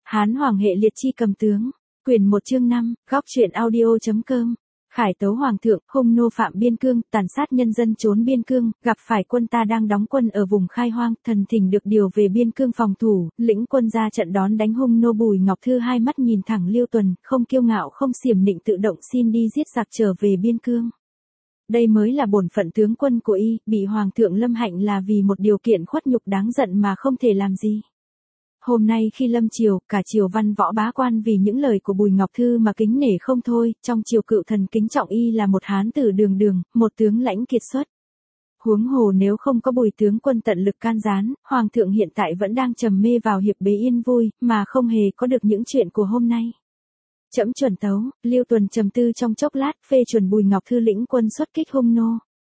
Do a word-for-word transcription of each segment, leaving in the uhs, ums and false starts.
Hán Hoàng hệ liệt chi cầm tướng. Quyển một chương năm, góc truyện audio.com. Khải tấu Hoàng thượng, hung nô phạm biên cương, tàn sát nhân dân trốn biên cương, gặp phải quân ta đang đóng quân ở vùng khai hoang, thần thỉnh được điều về biên cương phòng thủ, lĩnh quân ra trận đón đánh hung nô. Bùi Ngọc Thư hai mắt nhìn thẳng Liêu Tuần, không kiêu ngạo không xiểm nịnh, tự động xin đi giết giặc trở về biên cương. Đây mới là bổn phận tướng quân của y, bị Hoàng thượng lâm hạnh là vì một điều kiện khuất nhục đáng giận mà không thể làm gì. Hôm nay khi lâm triều, cả triều văn võ bá quan vì những lời của Bùi Ngọc Thư mà kính nể không thôi, trong triều cựu thần kính trọng y là một hán tử đường đường, một tướng lãnh kiệt xuất. Huống hồ nếu không có Bùi tướng quân tận lực can gián, Hoàng thượng hiện tại vẫn đang trầm mê vào hiệp bế yên vui, mà không hề có được những chuyện của hôm nay. Trẫm chuẩn tấu. Liêu Tuần trầm tư trong chốc lát, phê chuẩn Bùi Ngọc Thư lĩnh quân xuất kích hung nô.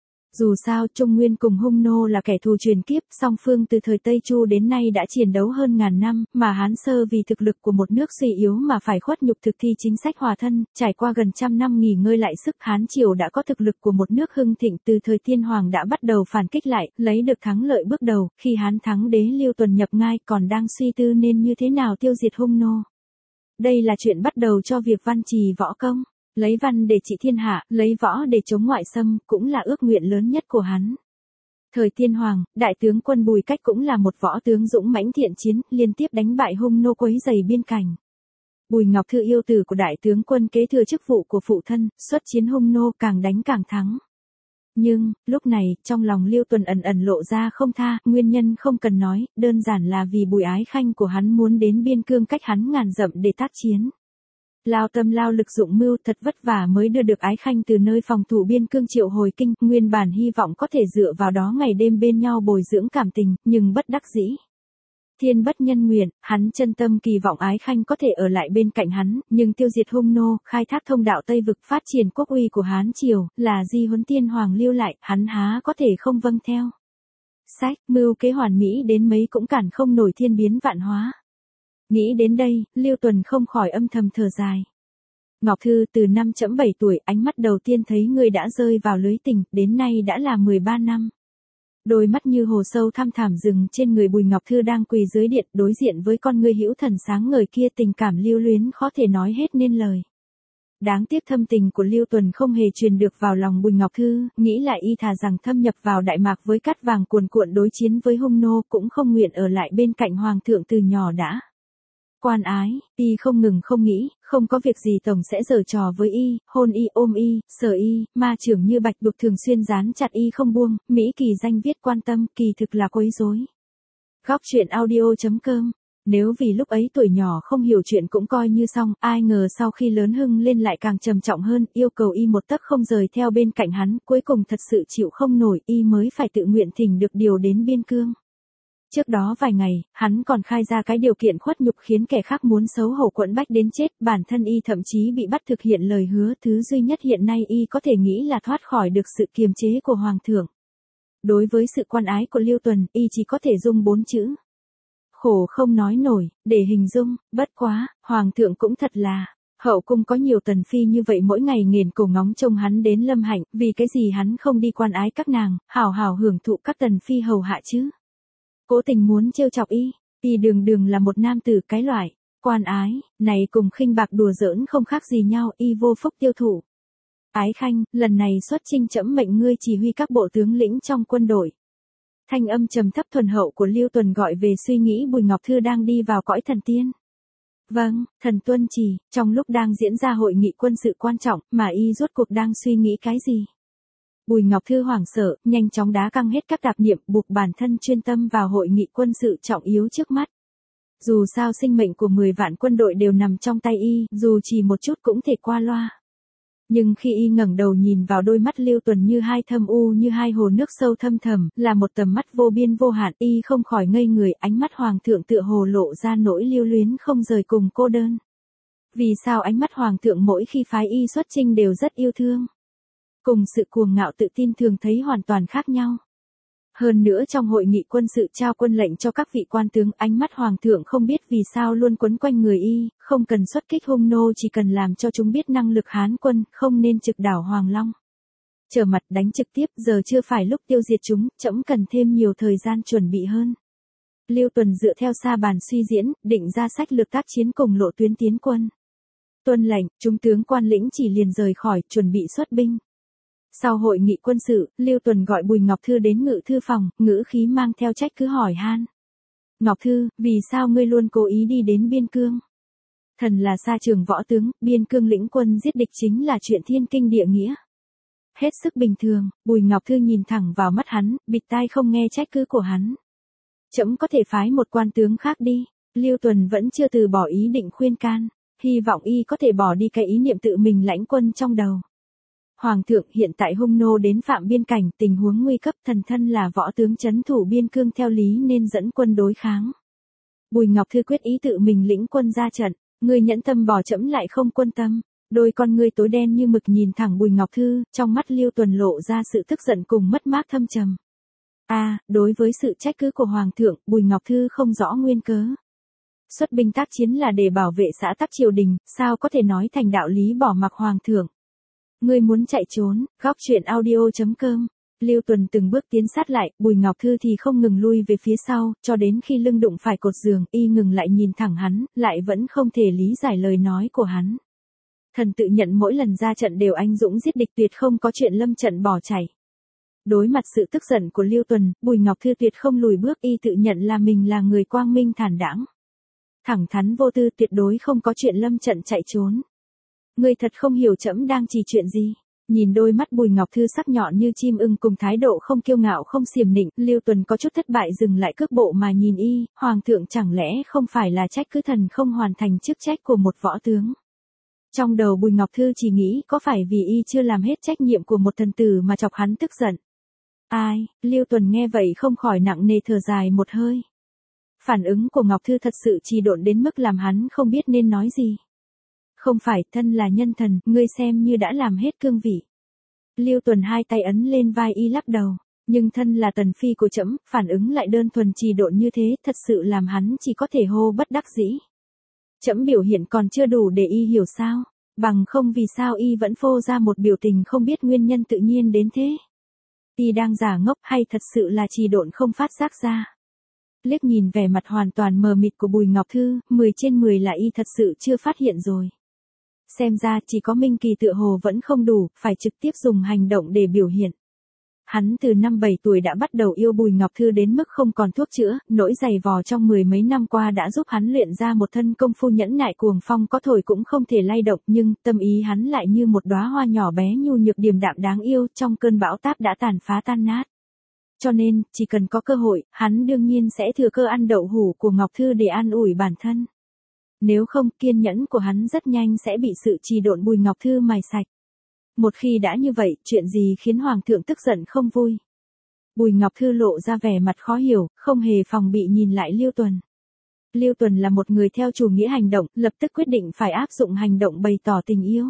Dù sao Trung Nguyên cùng hung nô là kẻ thù truyền kiếp, song phương từ thời Tây Chu đến nay đã chiến đấu hơn ngàn năm, mà Hán Sơ vì thực lực của một nước suy yếu mà phải khuất nhục thực thi chính sách hòa thân, trải qua gần trăm năm nghỉ ngơi lại sức. Hán Triều đã có thực lực của một nước hưng thịnh, từ thời Tiên Hoàng đã bắt đầu phản kích lại, lấy được thắng lợi bước đầu. Khi Hán thắng đế Liêu Tuần nhập ngai còn đang suy tư nên như thế nào tiêu diệt hung nô. Đây là chuyện bắt đầu cho việc văn trì võ công. Lấy văn để trị thiên hạ, lấy võ để chống ngoại xâm, cũng là ước nguyện lớn nhất của hắn. Thời Tiên Hoàng, đại tướng quân Bùi Cách cũng là một võ tướng dũng mãnh thiện chiến, liên tiếp đánh bại hung nô quấy rầy biên cảnh. Bùi Ngọc Thư yêu tử của đại tướng quân kế thừa chức vụ của phụ thân, xuất chiến hung nô càng đánh càng thắng. Nhưng, lúc này, trong lòng Liêu Tuần ẩn ẩn lộ ra không tha, nguyên nhân không cần nói, đơn giản là vì Bùi Ái Khanh của hắn muốn đến biên cương cách hắn ngàn dặm để tác chiến. Lao tâm lao lực dụng mưu, thật vất vả mới đưa được Ái Khanh từ nơi phòng thủ biên cương triệu hồi kinh, nguyên bản hy vọng có thể dựa vào đó ngày đêm bên nhau bồi dưỡng cảm tình, nhưng bất đắc dĩ. Thiên bất nhân nguyện, hắn chân tâm kỳ vọng Ái Khanh có thể ở lại bên cạnh hắn, nhưng tiêu diệt hung nô, khai thác thông đạo Tây vực, phát triển quốc uy của Hán Triều, là di huấn Tiên Hoàng lưu lại, hắn há có thể không vâng theo. Sách, mưu kế hoàn mỹ đến mấy cũng cản không nổi thiên biến vạn hóa. Nghĩ đến đây, Liêu Tuần không khỏi âm thầm thở dài. Ngọc Thư, từ năm chấm bảy tuổi, ánh mắt đầu tiên thấy ngươi đã rơi vào lưới tình, đến nay đã là mười ba năm. Đôi mắt như hồ sâu thăm thẳm dừng trên người Bùi Ngọc Thư đang quỳ dưới điện, đối diện với con ngươi hữu thần sáng ngời kia, tình cảm lưu luyến khó thể nói hết nên lời. Đáng tiếc thâm tình của Liêu Tuần không hề truyền được vào lòng Bùi Ngọc Thư, nghĩ lại y thà rằng thâm nhập vào Đại Mạc với cát vàng cuồn cuộn đối chiến với hung nô, cũng không nguyện ở lại bên cạnh Hoàng thượng từ nhỏ đã. Quan ái, y không ngừng không nghĩ, không có việc gì tổng sẽ giở trò với y, hôn y, ôm y, sờ y, ma trưởng như bạch đục thường xuyên dán chặt y không buông, Mỹ kỳ danh viết quan tâm, kỳ thực là quấy rối. Góc truyện audio.com. Nếu vì lúc ấy tuổi nhỏ không hiểu chuyện cũng coi như xong, ai ngờ sau khi lớn hưng lên lại càng trầm trọng hơn, yêu cầu y một tấc không rời theo bên cạnh hắn, cuối cùng thật sự chịu không nổi, y mới phải tự nguyện thỉnh được điều đến biên cương. Trước đó vài ngày, hắn còn khai ra cái điều kiện khuất nhục khiến kẻ khác muốn xấu hổ quẫn bách đến chết, bản thân y thậm chí bị bắt thực hiện lời hứa, thứ duy nhất hiện nay y có thể nghĩ là thoát khỏi được sự kiềm chế của Hoàng thượng. Đối với sự quan ái của Liêu Tuần, y chỉ có thể dung bốn chữ. Khổ không nói nổi, để hình dung, bất quá, Hoàng thượng cũng thật là... Hậu cung có nhiều tần phi như vậy mỗi ngày nghiền cổ ngóng trông hắn đến lâm hạnh, vì cái gì hắn không đi quan ái các nàng, hào hào hưởng thụ các tần phi hầu hạ chứ? Cố tình muốn trêu chọc y, y đường đường là một nam tử cái loại, quan ái, này cùng khinh bạc đùa giỡn không khác gì nhau, y vô phúc tiêu thụ. Ái Khanh, lần này xuất chinh trẫm mệnh ngươi chỉ huy các bộ tướng lĩnh trong quân đội. Thanh âm trầm thấp thuần hậu của Liêu Tuần gọi về suy nghĩ Bùi Ngọc Thư đang đi vào cõi thần tiên. Vâng, thần tuân chỉ, trong lúc đang diễn ra hội nghị quân sự quan trọng, mà y rốt cuộc đang suy nghĩ cái gì? Bùi Ngọc Thư hoảng sợ, nhanh chóng đá căng hết các tạp niệm, buộc bản thân chuyên tâm vào hội nghị quân sự trọng yếu trước mắt. Dù sao sinh mệnh của mười vạn quân đội đều nằm trong tay y, dù chỉ một chút cũng thể qua loa. Nhưng khi y ngẩng đầu nhìn vào đôi mắt Liêu Tuần như hai thâm u như hai hồ nước sâu thâm thẳm, là một tầm mắt vô biên vô hạn, y không khỏi ngây người, ánh mắt Hoàng thượng tựa hồ lộ ra nỗi lưu luyến không rời cùng cô đơn. Vì sao ánh mắt Hoàng thượng mỗi khi phái y xuất chinh đều rất yêu thương? Cùng sự cuồng ngạo tự tin thường thấy hoàn toàn khác nhau. Hơn nữa trong hội nghị quân sự trao quân lệnh cho các vị quan tướng, ánh mắt Hoàng thượng không biết vì sao luôn quấn quanh người y, không cần xuất kích hung nô, chỉ cần làm cho chúng biết năng lực Hán quân, không nên trực đảo Hoàng Long. Trở mặt đánh trực tiếp, giờ chưa phải lúc tiêu diệt chúng, trẫm cần thêm nhiều thời gian chuẩn bị hơn. Lưu Tuần dựa theo sa bàn suy diễn, định ra sách lược tác chiến cùng lộ tuyến tiến quân. Tuân lệnh, chúng tướng quan lĩnh chỉ liền rời khỏi, chuẩn bị xuất binh. Sau hội nghị quân sự, Lưu Tuần gọi Bùi Ngọc Thư đến ngự thư phòng, ngữ khí mang theo trách cứ hỏi han. Ngọc Thư, vì sao ngươi luôn cố ý đi đến biên cương? Thần là sa trường võ tướng, biên cương lĩnh quân giết địch chính là chuyện thiên kinh địa nghĩa. Hết sức bình thường, Bùi Ngọc Thư nhìn thẳng vào mắt hắn, bịt tai không nghe trách cứ của hắn. Trẫm có thể phái một quan tướng khác đi. Lưu Tuần vẫn chưa từ bỏ ý định khuyên can, hy vọng y có thể bỏ đi cái ý niệm tự mình lãnh quân trong đầu. Hoàng thượng, hiện tại hung nô đến phạm biên cảnh, tình huống nguy cấp, thần thân là võ tướng trấn thủ biên cương theo lý nên dẫn quân đối kháng. Bùi Ngọc Thư quyết ý tự mình lĩnh quân ra trận, ngươi nhẫn tâm bỏ trẫm lại không quân tâm. Đôi con ngươi tối đen như mực nhìn thẳng Bùi Ngọc Thư, trong mắt Lưu Tuần lộ ra sự tức giận cùng mất mát thâm trầm. A, à, đối với sự trách cứ của Hoàng thượng, Bùi Ngọc Thư không rõ nguyên cớ. Xuất binh tác chiến là để bảo vệ xã tắc triều đình, sao có thể nói thành đạo lý bỏ mặc Hoàng thượng. Ngươi muốn chạy trốn, góc truyện audio chấm com. Lưu Tuần từng bước tiến sát lại, Bùi Ngọc Thư thì không ngừng lui về phía sau, cho đến khi lưng đụng phải cột giường, y ngừng lại nhìn thẳng hắn, lại vẫn không thể lý giải lời nói của hắn. Thần tự nhận mỗi lần ra trận đều anh dũng giết địch, tuyệt không có chuyện lâm trận bỏ chạy. Đối mặt sự tức giận của Lưu Tuần, Bùi Ngọc Thư tuyệt không lùi bước, y tự nhận là mình là người quang minh thản đãng, thẳng thắn vô tư, tuyệt đối không có chuyện lâm trận chạy trốn. Ngươi thật không hiểu trẫm đang chỉ chuyện gì. Nhìn đôi mắt Bùi Ngọc Thư sắc nhọn như chim ưng cùng thái độ không kiêu ngạo không xiểm nịnh, Lưu Tuần có chút thất bại dừng lại cước bộ mà nhìn y, Hoàng thượng chẳng lẽ không phải là trách cứ thần không hoàn thành chức trách của một võ tướng. Trong đầu Bùi Ngọc Thư chỉ nghĩ có phải vì y chưa làm hết trách nhiệm của một thần tử mà chọc hắn tức giận. Ai, Lưu Tuần nghe vậy không khỏi nặng nề thở dài một hơi. Phản ứng của Ngọc Thư thật sự trì độn đến mức làm hắn không biết nên nói gì. Không phải, thân là nhân thần, ngươi xem như đã làm hết cương vị. Lưu Tuần hai tay ấn lên vai y lắc đầu, nhưng thân là tần phi của trẫm, phản ứng lại đơn thuần trì độn như thế, thật sự làm hắn chỉ có thể hô bất đắc dĩ. Trẫm biểu hiện còn chưa đủ để y hiểu sao, bằng không vì sao y vẫn phô ra một biểu tình không biết nguyên nhân tự nhiên đến thế. Y đang giả ngốc hay thật sự là trì độn không phát giác ra. Liếc nhìn vẻ mặt hoàn toàn mờ mịt của Bùi Ngọc Thư, mười trên mười là y thật sự chưa phát hiện rồi. Xem ra chỉ có Minh Kỳ tựa hồ vẫn không đủ, phải trực tiếp dùng hành động để biểu hiện. Hắn từ năm bảy tuổi đã bắt đầu yêu Bùi Ngọc Thư đến mức không còn thuốc chữa, nỗi dày vò trong mười mấy năm qua đã giúp hắn luyện ra một thân công phu nhẫn nại cuồng phong có thổi cũng không thể lay động, nhưng tâm ý hắn lại như một đóa hoa nhỏ bé nhu nhược điềm đạm đáng yêu, trong cơn bão táp đã tàn phá tan nát. Cho nên, chỉ cần có cơ hội, hắn đương nhiên sẽ thừa cơ ăn đậu hũ của Ngọc Thư để an ủi bản thân. Nếu không, kiên nhẫn của hắn rất nhanh sẽ bị sự trì độn Bùi Ngọc Thư mài sạch. Một khi đã như vậy, chuyện gì khiến Hoàng thượng tức giận không vui? Bùi Ngọc Thư lộ ra vẻ mặt khó hiểu, không hề phòng bị nhìn lại Lưu Tuần. Lưu Tuần là một người theo chủ nghĩa hành động, lập tức quyết định phải áp dụng hành động bày tỏ tình yêu.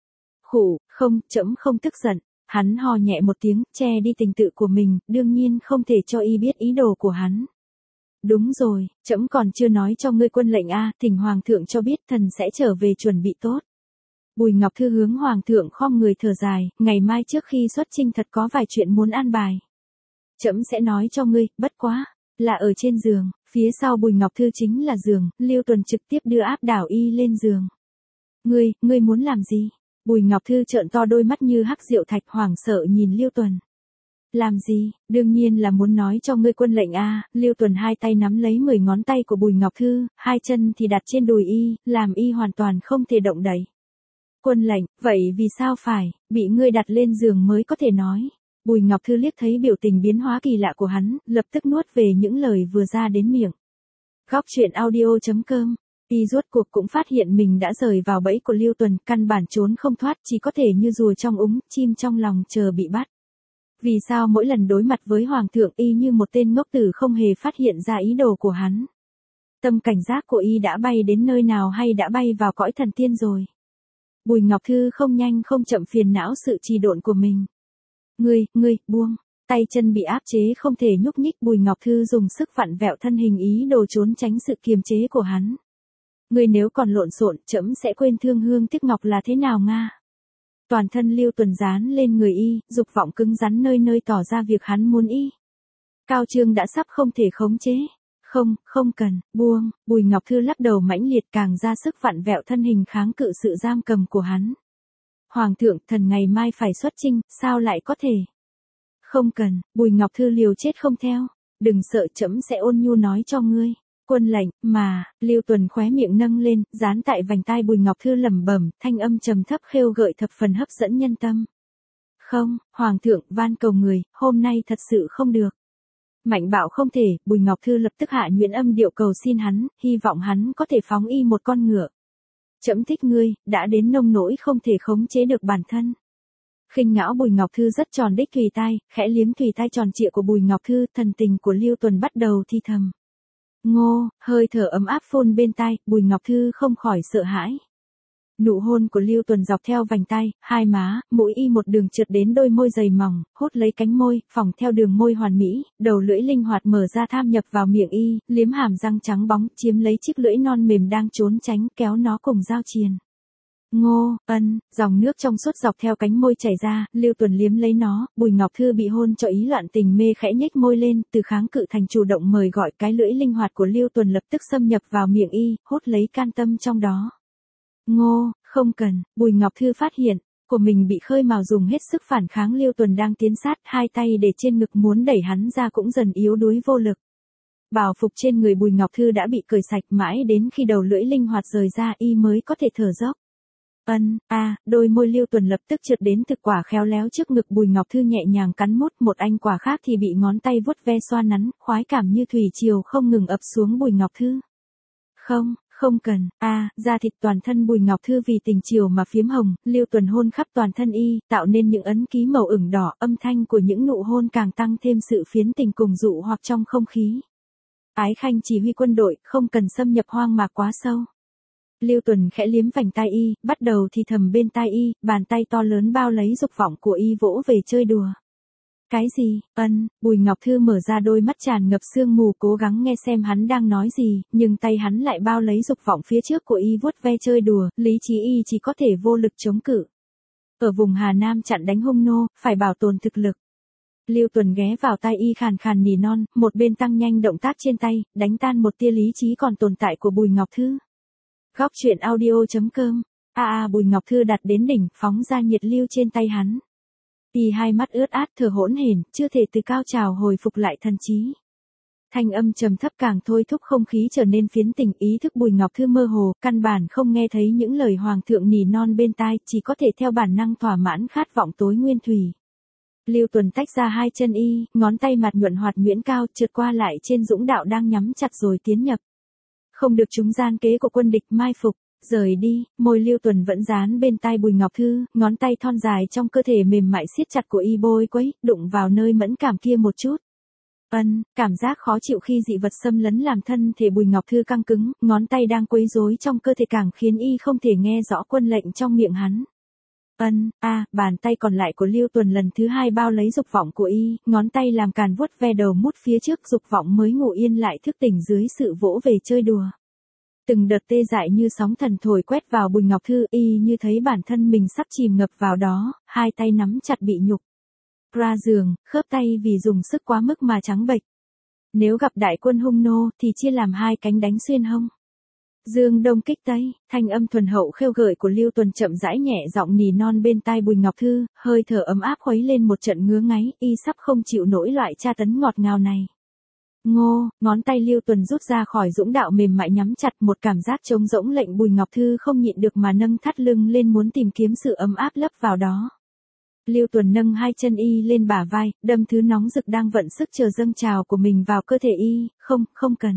Khủ, không, trẫm không tức giận. Hắn hò nhẹ một tiếng, che đi tình tự của mình, đương nhiên không thể cho y biết ý đồ của hắn. Đúng rồi, trẫm còn chưa nói cho ngươi quân lệnh a, thỉnh Hoàng thượng cho biết thần sẽ trở về chuẩn bị tốt. Bùi Ngọc Thư hướng Hoàng thượng khom người thở dài, ngày mai trước khi xuất chinh thật có vài chuyện muốn an bài. Trẫm sẽ nói cho ngươi, bất quá, là ở trên giường, phía sau Bùi Ngọc Thư chính là giường, Lưu Tuần trực tiếp đưa áp đảo y lên giường. Ngươi, ngươi muốn làm gì? Bùi Ngọc Thư trợn to đôi mắt như hắc diệu thạch hoảng sợ nhìn Lưu Tuần. Làm gì, đương nhiên là muốn nói cho ngươi quân lệnh a. Lưu Tuần hai tay nắm lấy mười ngón tay của Bùi Ngọc Thư, hai chân thì đặt trên đùi y, làm y hoàn toàn không thể động đậy. Quân lệnh, vậy vì sao phải, bị ngươi đặt lên giường mới có thể nói. Bùi Ngọc Thư liếc thấy biểu tình biến hóa kỳ lạ của hắn, lập tức nuốt về những lời vừa ra đến miệng. Góc truyện audio chấm com. Y rốt cuộc cũng phát hiện mình đã rời vào bẫy của Lưu Tuần, căn bản trốn không thoát, chỉ có thể như rùa trong úng, chim trong lòng chờ bị bắt. Vì sao mỗi lần đối mặt với Hoàng thượng y như một tên ngốc tử không hề phát hiện ra ý đồ của hắn? Tâm cảnh giác của y đã bay đến nơi nào hay đã bay vào cõi thần tiên rồi? Bùi Ngọc Thư không nhanh không chậm phiền não sự trì độn của mình. Ngươi, ngươi, buông. Tay chân bị áp chế không thể nhúc nhích, Bùi Ngọc Thư dùng sức vặn vẹo thân hình ý đồ trốn tránh sự kiềm chế của hắn. Ngươi nếu còn lộn xộn, trẫm sẽ quên thương hương tiếc ngọc là thế nào nga. Toàn thân Lưu Tuần dán lên người y, dục vọng cứng rắn nơi nơi tỏ ra việc hắn muốn y. Cao trương đã sắp không thể khống chế. Không, không cần, buông, Bùi Ngọc Thư lắc đầu mãnh liệt càng ra sức vặn vẹo thân hình kháng cự sự giam cầm của hắn. Hoàng thượng, thần ngày mai phải xuất chinh, sao lại có thể? Không cần, Bùi Ngọc Thư liều chết không theo. Đừng sợ, trẫm sẽ ôn nhu nói cho ngươi. Quân lệnh, mà, Lưu Tuần khóe miệng nâng lên, dán tại vành tai Bùi Ngọc Thư lẩm bẩm, thanh âm trầm thấp khêu gợi thập phần hấp dẫn nhân tâm. Không, Hoàng thượng, van cầu người, hôm nay thật sự không được. Mạnh bạo không thể, Bùi Ngọc Thư lập tức hạ nhuyễn âm điệu cầu xin hắn, hy vọng hắn có thể phóng y một con ngựa. Trẫm thích ngươi, đã đến nông nỗi không thể khống chế được bản thân. Khinh ngão Bùi Ngọc Thư rất tròn đích thùy tai, khẽ liếm thùy tai tròn trịa của Bùi Ngọc Thư, thần tình của Lưu Tuần bắt đầu thi thầm. Ngô, hơi thở ấm áp phun bên tai, Bùi Ngọc Thư không khỏi sợ hãi. Nụ hôn của Lưu Tuần dọc theo vành tai, hai má, mũi y một đường trượt đến đôi môi dày mỏng, hút lấy cánh môi, phỏng theo đường môi hoàn mỹ, đầu lưỡi linh hoạt mở ra tham nhập vào miệng y, liếm hàm răng trắng bóng, chiếm lấy chiếc lưỡi non mềm đang trốn tránh, kéo nó cùng giao triền. Ngô, ân, dòng nước trong suốt dọc theo cánh môi chảy ra, Lưu Tuần liếm lấy nó, Bùi Ngọc Thư bị hôn cho ý loạn tình mê khẽ nhếch môi lên, từ kháng cự thành chủ động mời gọi, cái lưỡi linh hoạt của Lưu Tuần lập tức xâm nhập vào miệng y, hút lấy can tâm trong đó. Ngô, không cần, Bùi Ngọc Thư phát hiện, của mình bị khơi mào dùng hết sức phản kháng Lưu Tuần đang tiến sát, hai tay để trên ngực muốn đẩy hắn ra cũng dần yếu đuối vô lực. Bào phục trên người Bùi Ngọc Thư đã bị cởi sạch mãi đến khi đầu lưỡi linh hoạt rời ra y mới có thể thở dốc. Ân, a, à, đôi môi Lưu Tuần lập tức trượt đến thực quả khéo léo trước ngực Bùi Ngọc Thư nhẹ nhàng cắn mút, một anh quả khác thì bị ngón tay vuốt ve xoa nắn, khoái cảm như thủy triều không ngừng ập xuống Bùi Ngọc Thư. Không, không cần, a, à, da thịt toàn thân Bùi Ngọc Thư vì tình chiều mà phiếm hồng, Lưu Tuần hôn khắp toàn thân y, tạo nên những ấn ký màu ửng đỏ, âm thanh của những nụ hôn càng tăng thêm sự phiến tình cùng dụ hoặc trong không khí. Ái Khanh chỉ huy quân đội, không cần xâm nhập hoang mạc quá sâu. Lưu Tuần khẽ liếm vành tai y, bắt đầu thì thầm bên tai y, bàn tay to lớn bao lấy dục vọng của y vỗ về chơi đùa. Cái gì? Ân, Bùi Ngọc Thư mở ra đôi mắt tràn ngập sương mù cố gắng nghe xem hắn đang nói gì, nhưng tay hắn lại bao lấy dục vọng phía trước của y vuốt ve chơi đùa, lý trí y chỉ có thể vô lực chống cự. Ở vùng Hà Nam chặn đánh hung nô, phải bảo tồn thực lực. Lưu Tuần ghé vào tai y khàn khàn nỉ non, một bên tăng nhanh động tác trên tay, đánh tan một tia lý trí còn tồn tại của Bùi Ngọc Thư. Góc truyện audio chấm com. A a Bùi Ngọc Thư đặt đến đỉnh, phóng ra nhiệt lưu trên tay hắn. Y hai mắt ướt át thở hỗn hển, chưa thể từ cao trào hồi phục lại thần trí. Thanh âm trầm thấp càng thôi thúc không khí trở nên phiến tình, ý thức Bùi Ngọc Thư mơ hồ, căn bản không nghe thấy những lời hoàng thượng nỉ non bên tai, chỉ có thể theo bản năng thỏa mãn khát vọng tối nguyên thủy. Lưu Tuần tách ra hai chân y, ngón tay mặt nhuận hoạt nhuyễn cao, trượt qua lại trên dũng đạo đang nhắm chặt rồi tiến nhập. Không được chúng gian kế của quân địch mai phục, rời đi, môi Lưu Tuần vẫn dán bên tai Bùi Ngọc Thư, ngón tay thon dài trong cơ thể mềm mại siết chặt của y bôi quấy, đụng vào nơi mẫn cảm kia một chút. Ân, cảm giác khó chịu khi dị vật xâm lấn làm thân thể Bùi Ngọc Thư căng cứng, ngón tay đang quấy rối trong cơ thể càng khiến y không thể nghe rõ quân lệnh trong miệng hắn. Ân, a, à, bàn tay còn lại của Lưu Tuần lần thứ hai bao lấy dục vọng của y, ngón tay làm càn vuốt ve đầu mút phía trước, dục vọng mới ngủ yên lại thức tỉnh dưới sự vỗ về chơi đùa. Từng đợt tê dại như sóng thần thổi quét vào Bùi Ngọc Thư, y như thấy bản thân mình sắp chìm ngập vào đó, hai tay nắm chặt bị nhục. Ra giường, khớp tay vì dùng sức quá mức mà trắng bệch. Nếu gặp đại quân hung nô thì chia làm hai cánh đánh xuyên hông. Dương đông kích tây, thanh âm thuần hậu khêu gợi của Lưu Tuần chậm rãi nhẹ giọng nỉ non bên tai Bùi Ngọc Thư, hơi thở ấm áp khuấy lên một trận ngứa ngáy, y sắp không chịu nổi loại tra tấn ngọt ngào này. Ngô, ngón tay Lưu Tuần rút ra khỏi dũng đạo mềm mại nhắm chặt, một cảm giác trống rỗng lệnh Bùi Ngọc Thư không nhịn được mà nâng thắt lưng lên muốn tìm kiếm sự ấm áp lấp vào đó. Lưu Tuần nâng hai chân y lên bả vai, đâm thứ nóng rực đang vận sức chờ dâng trào của mình vào cơ thể y, không, không cần.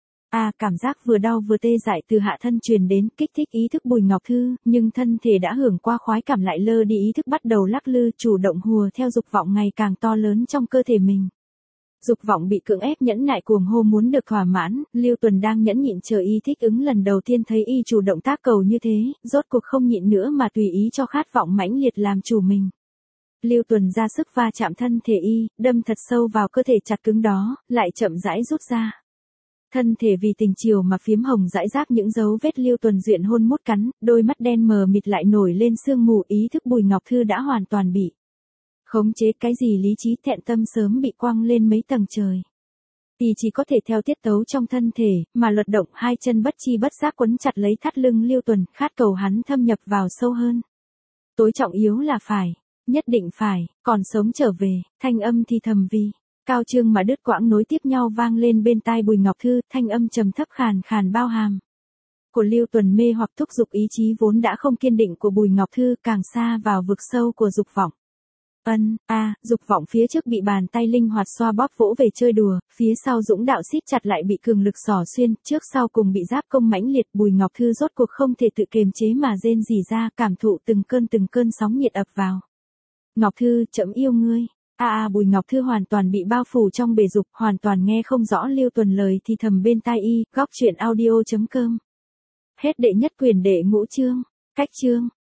À, cảm giác vừa đau vừa tê dại từ hạ thân truyền đến, kích thích ý thức Bùi Ngọc Thư, nhưng thân thể đã hưởng qua khoái cảm lại lơ đi, ý thức bắt đầu lắc lư, chủ động hùa theo dục vọng ngày càng to lớn trong cơ thể mình. Dục vọng bị cưỡng ép nhẫn nại cuồng hô muốn được thỏa mãn, Lưu Tuần đang nhẫn nhịn chờ y thích ứng lần đầu tiên thấy y chủ động tác cầu như thế, rốt cuộc không nhịn nữa mà tùy ý cho khát vọng mãnh liệt làm chủ mình. Lưu Tuần ra sức va chạm thân thể y, đâm thật sâu vào cơ thể chặt cứng đó, lại chậm rãi rút ra. Thân thể vì tình chiều mà phiếm hồng rải rác những dấu vết Lưu Tuần duyện hôn mút cắn, đôi mắt đen mờ mịt lại nổi lên sương mù, ý thức Bùi Ngọc Thư đã hoàn toàn bị khống chế, cái gì lý trí thẹn tâm sớm bị quăng lên mấy tầng trời. Y chỉ có thể theo tiết tấu trong thân thể, mà luật động hai chân bất chi bất giác quấn chặt lấy thắt lưng Lưu Tuần, khát cầu hắn thâm nhập vào sâu hơn. Tối trọng yếu là phải, nhất định phải, còn sống trở về, thanh âm thì thầm vì. Cao trương mà đứt quãng nối tiếp nhau vang lên bên tai Bùi Ngọc Thư, thanh âm trầm thấp khàn khàn bao hàm. Của Lưu Tuần mê hoặc thúc giục ý chí vốn đã không kiên định của Bùi Ngọc Thư càng xa vào vực sâu của dục vọng. Ân, a, à, dục vọng phía trước bị bàn tay linh hoạt xoa bóp vỗ về chơi đùa, phía sau dũng đạo siết chặt lại bị cường lực xỏ xuyên, trước sau cùng bị giáp công mãnh liệt. Bùi Ngọc Thư rốt cuộc không thể tự kiềm chế mà rên rỉ ra, cảm thụ từng cơn từng cơn sóng nhiệt ập vào. Ngọc Thư, trẫm yêu ngươi. A a, Bùi Ngọc Thư hoàn toàn bị bao phủ trong bể dục, hoàn toàn nghe không rõ Lưu Tuần lời thì thầm bên tai y. Góc truyện audio chấm com. Hết đệ nhất quyển đệ ngũ chương. Cách chương.